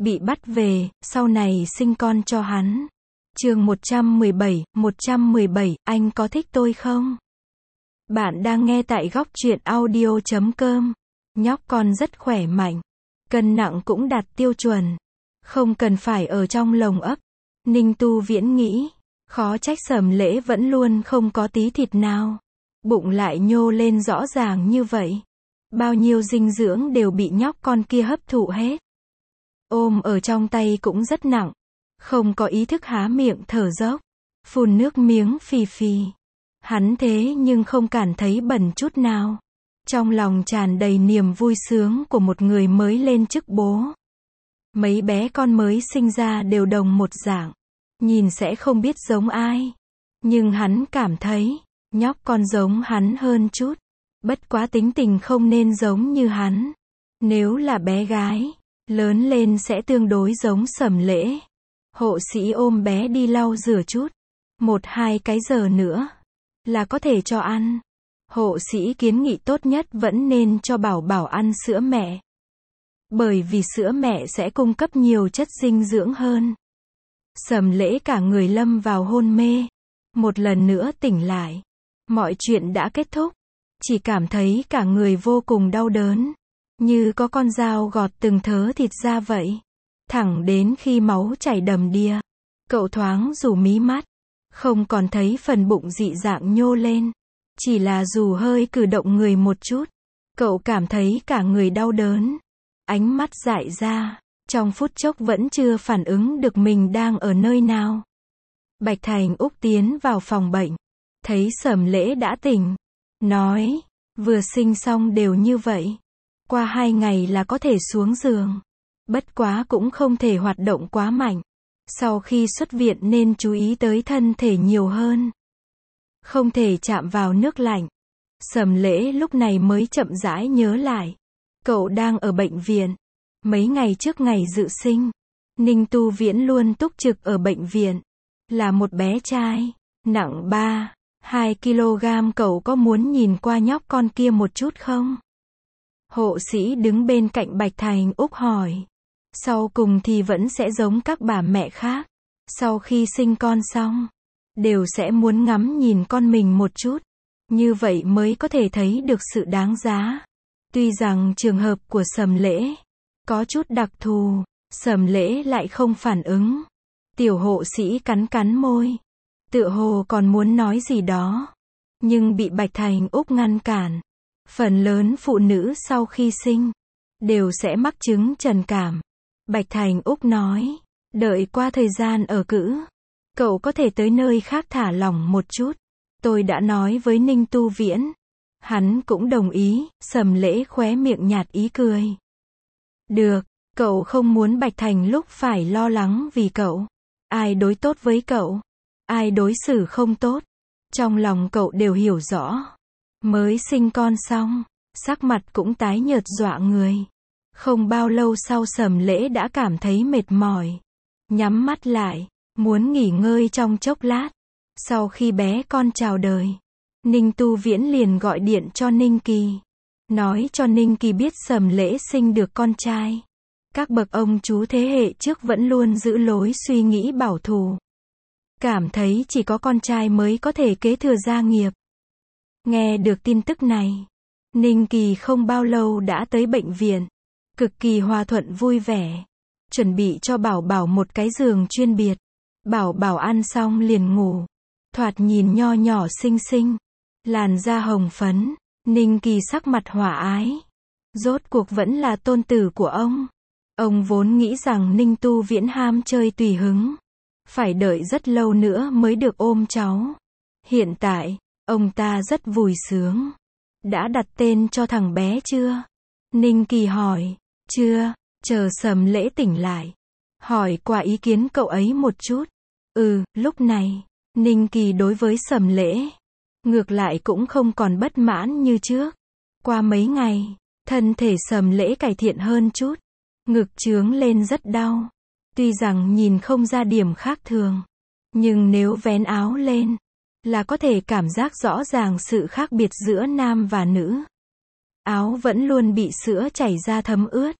bị bắt về, sau này sinh con cho hắn. Chương 117, anh có thích tôi không? Bạn đang nghe tại góc truyện audio.com. Nhóc con rất khỏe mạnh, cân nặng cũng đạt tiêu chuẩn, không cần phải ở trong lồng ấp. Ninh Tu Viễn nghĩ, khó trách Sầm Lễ vẫn luôn không có tí thịt nào, bụng lại nhô lên rõ ràng như vậy. Bao nhiêu dinh dưỡng đều bị nhóc con kia hấp thụ hết. Ôm ở trong tay cũng rất nặng, không có ý thức há miệng thở dốc, phun nước miếng phì phì. Hắn thế nhưng không cảm thấy bẩn chút nào. Trong lòng tràn đầy niềm vui sướng của một người mới lên chức bố. Mấy bé con mới sinh ra đều đồng một dạng, nhìn sẽ không biết giống ai. Nhưng hắn cảm thấy, nhóc con giống hắn hơn chút. Bất quá tính tình không nên giống như hắn. Nếu là bé gái, lớn lên sẽ tương đối giống Sầm Lễ. Hộ sĩ ôm bé đi lau rửa chút. 1-2 cái giờ nữa là có thể cho ăn. Hộ sĩ kiến nghị tốt nhất vẫn nên cho Bảo Bảo ăn sữa mẹ. Bởi vì sữa mẹ sẽ cung cấp nhiều chất dinh dưỡng hơn. Sầm Lễ cả người lâm vào hôn mê. Một lần nữa tỉnh lại. Mọi chuyện đã kết thúc. Chỉ cảm thấy cả người vô cùng đau đớn. Như có con dao gọt từng thớ thịt ra vậy. Thẳng đến khi máu chảy đầm đìa. Cậu thoáng rủ mí mắt. Không còn thấy phần bụng dị dạng nhô lên. Chỉ là dù hơi cử động người một chút. Cậu cảm thấy cả người đau đớn. Ánh mắt dại ra. Trong phút chốc vẫn chưa phản ứng được mình đang ở nơi nào. Bạch Thành Úc tiến vào phòng bệnh. Thấy Sầm Lễ đã tỉnh. Nói, vừa sinh xong đều như vậy. Qua 2 ngày là có thể xuống giường. Bất quá cũng không thể hoạt động quá mạnh. Sau khi xuất viện nên chú ý tới thân thể nhiều hơn. Không thể chạm vào nước lạnh. Sầm Lễ lúc này mới chậm rãi nhớ lại. Cậu đang ở bệnh viện. Mấy ngày trước ngày dự sinh, Ninh Tu Viễn luôn túc trực ở bệnh viện. Là một bé trai, nặng 2 kg. Cậu có muốn nhìn qua nhóc con kia một chút không? Hộ sĩ đứng bên cạnh Bạch Thành Úc hỏi. Sau cùng thì vẫn sẽ giống các bà mẹ khác. Sau khi sinh con xong, đều sẽ muốn ngắm nhìn con mình một chút. Như vậy mới có thể thấy được sự đáng giá. Tuy rằng trường hợp của Sầm Lễ có chút đặc thù, Sầm Lễ lại không phản ứng. Tiểu hộ sĩ cắn cắn môi. Tựa hồ còn muốn nói gì đó. Nhưng bị Bạch Thành Úc ngăn cản. Phần lớn phụ nữ sau khi sinh đều sẽ mắc chứng trầm cảm. Bạch Thành Úc nói, đợi qua thời gian ở cữ, cậu có thể tới nơi khác thả lỏng một chút. Tôi đã nói với Ninh Tu Viễn. Hắn cũng đồng ý. Sầm Lễ khóe miệng nhạt ý cười. Được, cậu không muốn Bạch Thành lúc phải lo lắng vì cậu. Ai đối tốt với cậu, ai đối xử không tốt, trong lòng cậu đều hiểu rõ. Mới sinh con xong, sắc mặt cũng tái nhợt dọa người. Không bao lâu sau Sầm Lễ đã cảm thấy mệt mỏi. Nhắm mắt lại, muốn nghỉ ngơi trong chốc lát. Sau khi bé con chào đời, Ninh Tu Viễn liền gọi điện cho Ninh Kỳ. Nói cho Ninh Kỳ biết Sầm Lễ sinh được con trai. Các bậc ông chú thế hệ trước vẫn luôn giữ lối suy nghĩ bảo thủ. Cảm thấy chỉ có con trai mới có thể kế thừa gia nghiệp. Nghe được tin tức này, Ninh Kỳ không bao lâu đã tới bệnh viện. Cực kỳ hòa thuận vui vẻ. Chuẩn bị cho Bảo Bảo một cái giường chuyên biệt. Bảo Bảo ăn xong liền ngủ. Thoạt nhìn nho nhỏ xinh xinh. Làn da hồng phấn. Ninh Kỳ sắc mặt hòa ái. Rốt cuộc vẫn là tôn tử của ông. Ông vốn nghĩ rằng Ninh Tu Viễn ham chơi tùy hứng. Phải đợi rất lâu nữa mới được ôm cháu. Hiện tại, ông ta rất vui sướng. Đã đặt tên cho thằng bé chưa? Ninh Kỳ hỏi. Chưa, chờ Sầm Lễ tỉnh lại. Hỏi qua ý kiến cậu ấy một chút. Lúc này, Ninh Kỳ đối với Sầm Lễ ngược lại cũng không còn bất mãn như trước. Qua mấy ngày, thân thể Sầm Lễ cải thiện hơn chút. Ngực trướng lên rất đau. Tuy rằng nhìn không ra điểm khác thường, nhưng nếu vén áo lên, là có thể cảm giác rõ ràng sự khác biệt giữa nam và nữ. Áo vẫn luôn bị sữa chảy ra thấm ướt.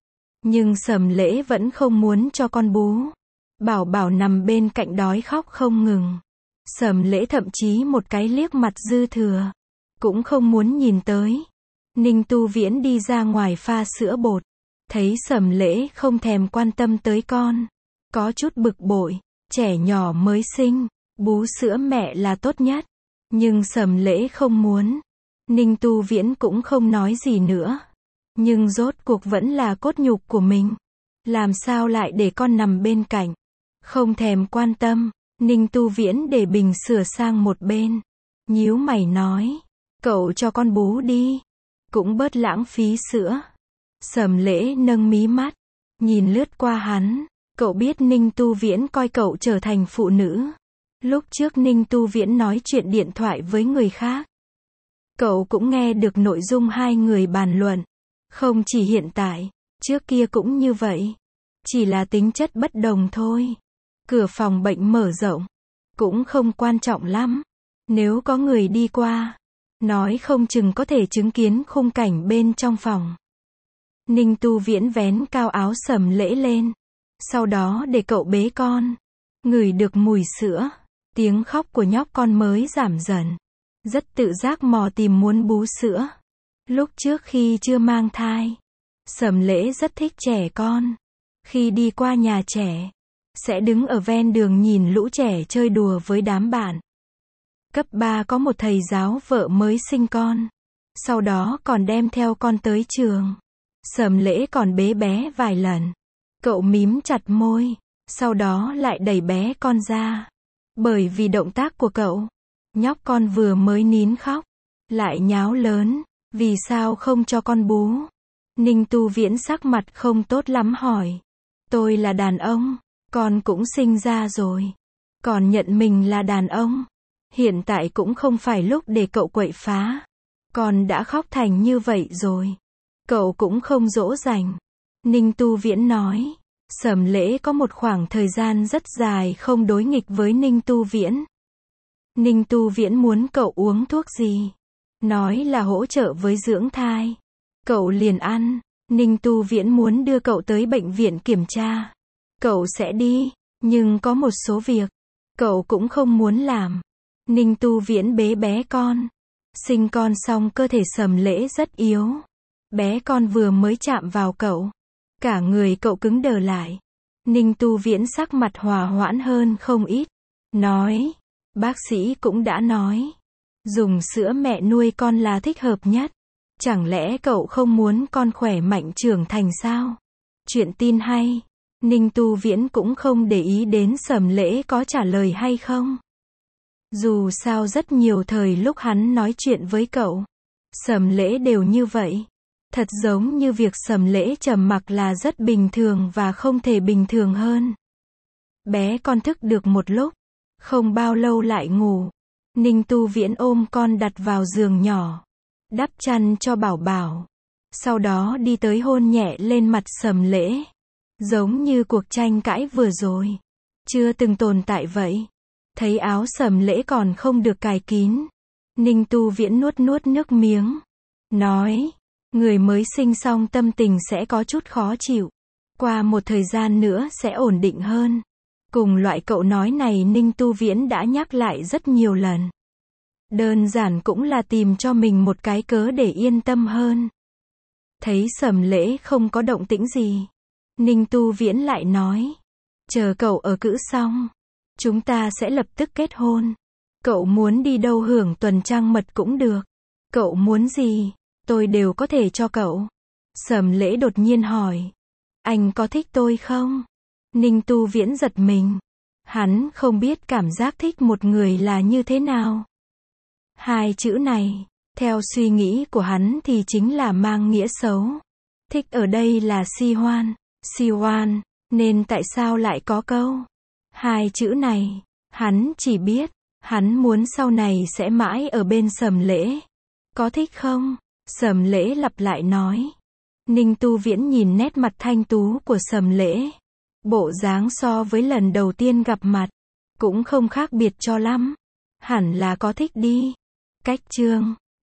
Nhưng Sầm Lễ vẫn không muốn cho con bú. Bảo Bảo nằm bên cạnh đói khóc không ngừng. Sầm Lễ thậm chí một cái liếc mặt dư thừa cũng không muốn nhìn tới. Ninh Tu Viễn đi ra ngoài pha sữa bột, thấy Sầm Lễ không thèm quan tâm tới con, có chút bực bội. Trẻ nhỏ mới sinh, bú sữa mẹ là tốt nhất. Nhưng Sầm Lễ không muốn. Ninh Tu Viễn cũng không nói gì nữa. Nhưng rốt cuộc vẫn là cốt nhục của mình. Làm sao lại để con nằm bên cạnh, không thèm quan tâm. Ninh Tu Viễn để bình sửa sang một bên, nhíu mày nói, cậu cho con bú đi, cũng bớt lãng phí sữa. Sầm Lễ nâng mí mắt, nhìn lướt qua hắn. Cậu biết Ninh Tu Viễn coi cậu trở thành phụ nữ. Lúc trước Ninh Tu Viễn nói chuyện điện thoại với người khác, cậu cũng nghe được nội dung hai người bàn luận. Không chỉ hiện tại, trước kia cũng như vậy. Chỉ là tính chất bất đồng thôi. Cửa phòng bệnh mở rộng, cũng không quan trọng lắm. Nếu có người đi qua, nói không chừng có thể chứng kiến khung cảnh bên trong phòng. Ninh Tu Viễn vén cao áo Sầm Lễ lên, sau đó để cậu bế con. Ngửi được mùi sữa, tiếng khóc của nhóc con mới giảm dần. Rất tự giác mò tìm muốn bú sữa. Lúc trước khi chưa mang thai, Sầm Lễ rất thích trẻ con. Khi đi qua nhà trẻ, sẽ đứng ở ven đường nhìn lũ trẻ chơi đùa với đám bạn. Cấp 3 có một thầy giáo vợ mới sinh con, sau đó còn đem theo con tới trường. Sầm Lễ còn bế bé vài lần. Cậu mím chặt môi, sau đó lại đẩy bé con ra. Bởi vì động tác của cậu, nhóc con vừa mới nín khóc, lại nháo lớn. Vì sao không cho con bú? Ninh Tu Viễn sắc mặt không tốt lắm hỏi. Tôi là đàn ông, con cũng sinh ra rồi, còn nhận mình là đàn ông. Hiện tại cũng không phải lúc để cậu quậy phá. Con đã khóc thành như vậy rồi, cậu cũng không dỗ dành. Ninh Tu Viễn nói. Sầm Lễ có một khoảng thời gian rất dài không đối nghịch với Ninh Tu Viễn. Ninh Tu Viễn muốn cậu uống thuốc gì, nói là hỗ trợ với dưỡng thai, cậu liền ăn. Ninh Tu Viễn muốn đưa cậu tới bệnh viện kiểm tra, cậu sẽ đi, nhưng có một số việc cậu cũng không muốn làm. Ninh Tu Viễn bế bé con. Sinh con xong cơ thể Sầm Lễ rất yếu. Bé con vừa mới chạm vào cậu, cả người cậu cứng đờ lại. Ninh Tu Viễn sắc mặt hòa hoãn hơn không ít. Nói, bác sĩ cũng đã nói, dùng sữa mẹ nuôi con là thích hợp nhất. Chẳng lẽ cậu không muốn con khỏe mạnh trưởng thành sao? Chuyện tin hay. Ninh Tu Viễn cũng không để ý đến Sầm Lễ có trả lời hay không. Dù sao rất nhiều thời lúc hắn nói chuyện với cậu, Sầm Lễ đều như vậy. Thật giống như việc Sầm Lễ trầm mặc là rất bình thường và không thể bình thường hơn. Bé con thức được một lúc, không bao lâu lại ngủ. Ninh Tu Viễn ôm con đặt vào giường nhỏ, đắp chăn cho Bảo Bảo. Sau đó đi tới hôn nhẹ lên mặt Sầm Lễ. Giống như cuộc tranh cãi vừa rồi, chưa từng tồn tại vậy. Thấy áo Sầm Lễ còn không được cài kín, Ninh Tu Viễn nuốt nước miếng, nói, người mới sinh xong tâm tình sẽ có chút khó chịu. Qua một thời gian nữa sẽ ổn định hơn. Cùng loại cậu nói này Ninh Tu Viễn đã nhắc lại rất nhiều lần. Đơn giản cũng là tìm cho mình một cái cớ để yên tâm hơn. Thấy Sầm Lễ không có động tĩnh gì, Ninh Tu Viễn lại nói, chờ cậu ở cữ xong, chúng ta sẽ lập tức kết hôn. Cậu muốn đi đâu hưởng tuần trăng mật cũng được. Cậu muốn gì, tôi đều có thể cho cậu. Sầm Lễ đột nhiên hỏi, anh có thích tôi không? Ninh Tu Viễn giật mình. Hắn không biết cảm giác thích một người là như thế nào. Hai chữ này, theo suy nghĩ của hắn thì chính là mang nghĩa xấu. Thích ở đây là si hoan, nên tại sao lại có câu hai chữ này? Hắn chỉ biết, hắn muốn sau này sẽ mãi ở bên Sầm Lễ. Có thích không? Sầm Lễ lặp lại nói. Ninh Tu Viễn nhìn nét mặt thanh tú của Sầm Lễ. Bộ dáng so với lần đầu tiên gặp mặt, cũng không khác biệt cho lắm. Hẳn là có thích đi. Cách chương